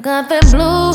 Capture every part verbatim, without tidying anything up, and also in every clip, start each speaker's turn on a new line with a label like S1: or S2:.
S1: got that blue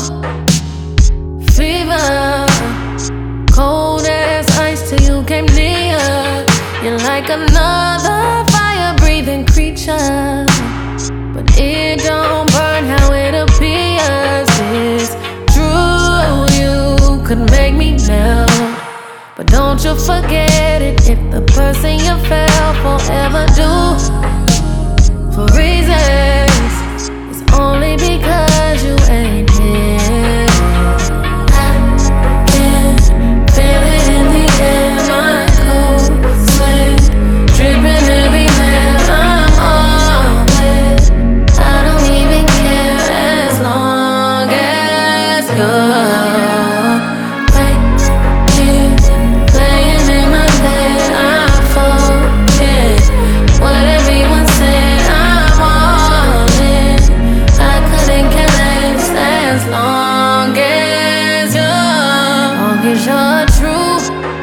S1: fever, cold as ice till you came near. You're like another fire-breathing creature, but it don't burn how it appears. It's true, you could make me melt, but don't you forget it. If the person you fell for ever do for reasons, it's only because you ain't here. I can feel it in the air, my cold sweat dripping everywhere. I'm all wet, I don't even care as long as you're you're a true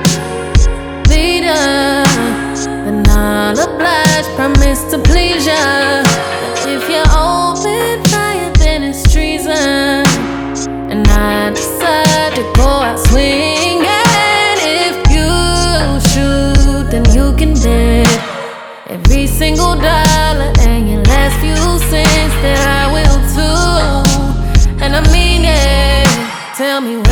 S1: leader, then I'll oblige, promise to please ya. But if you open fire, then it's treason, and I decide to go out swinging. If you shoot, then you can bet every single dollar and your last few cents that I will too. And I mean it. Tell me where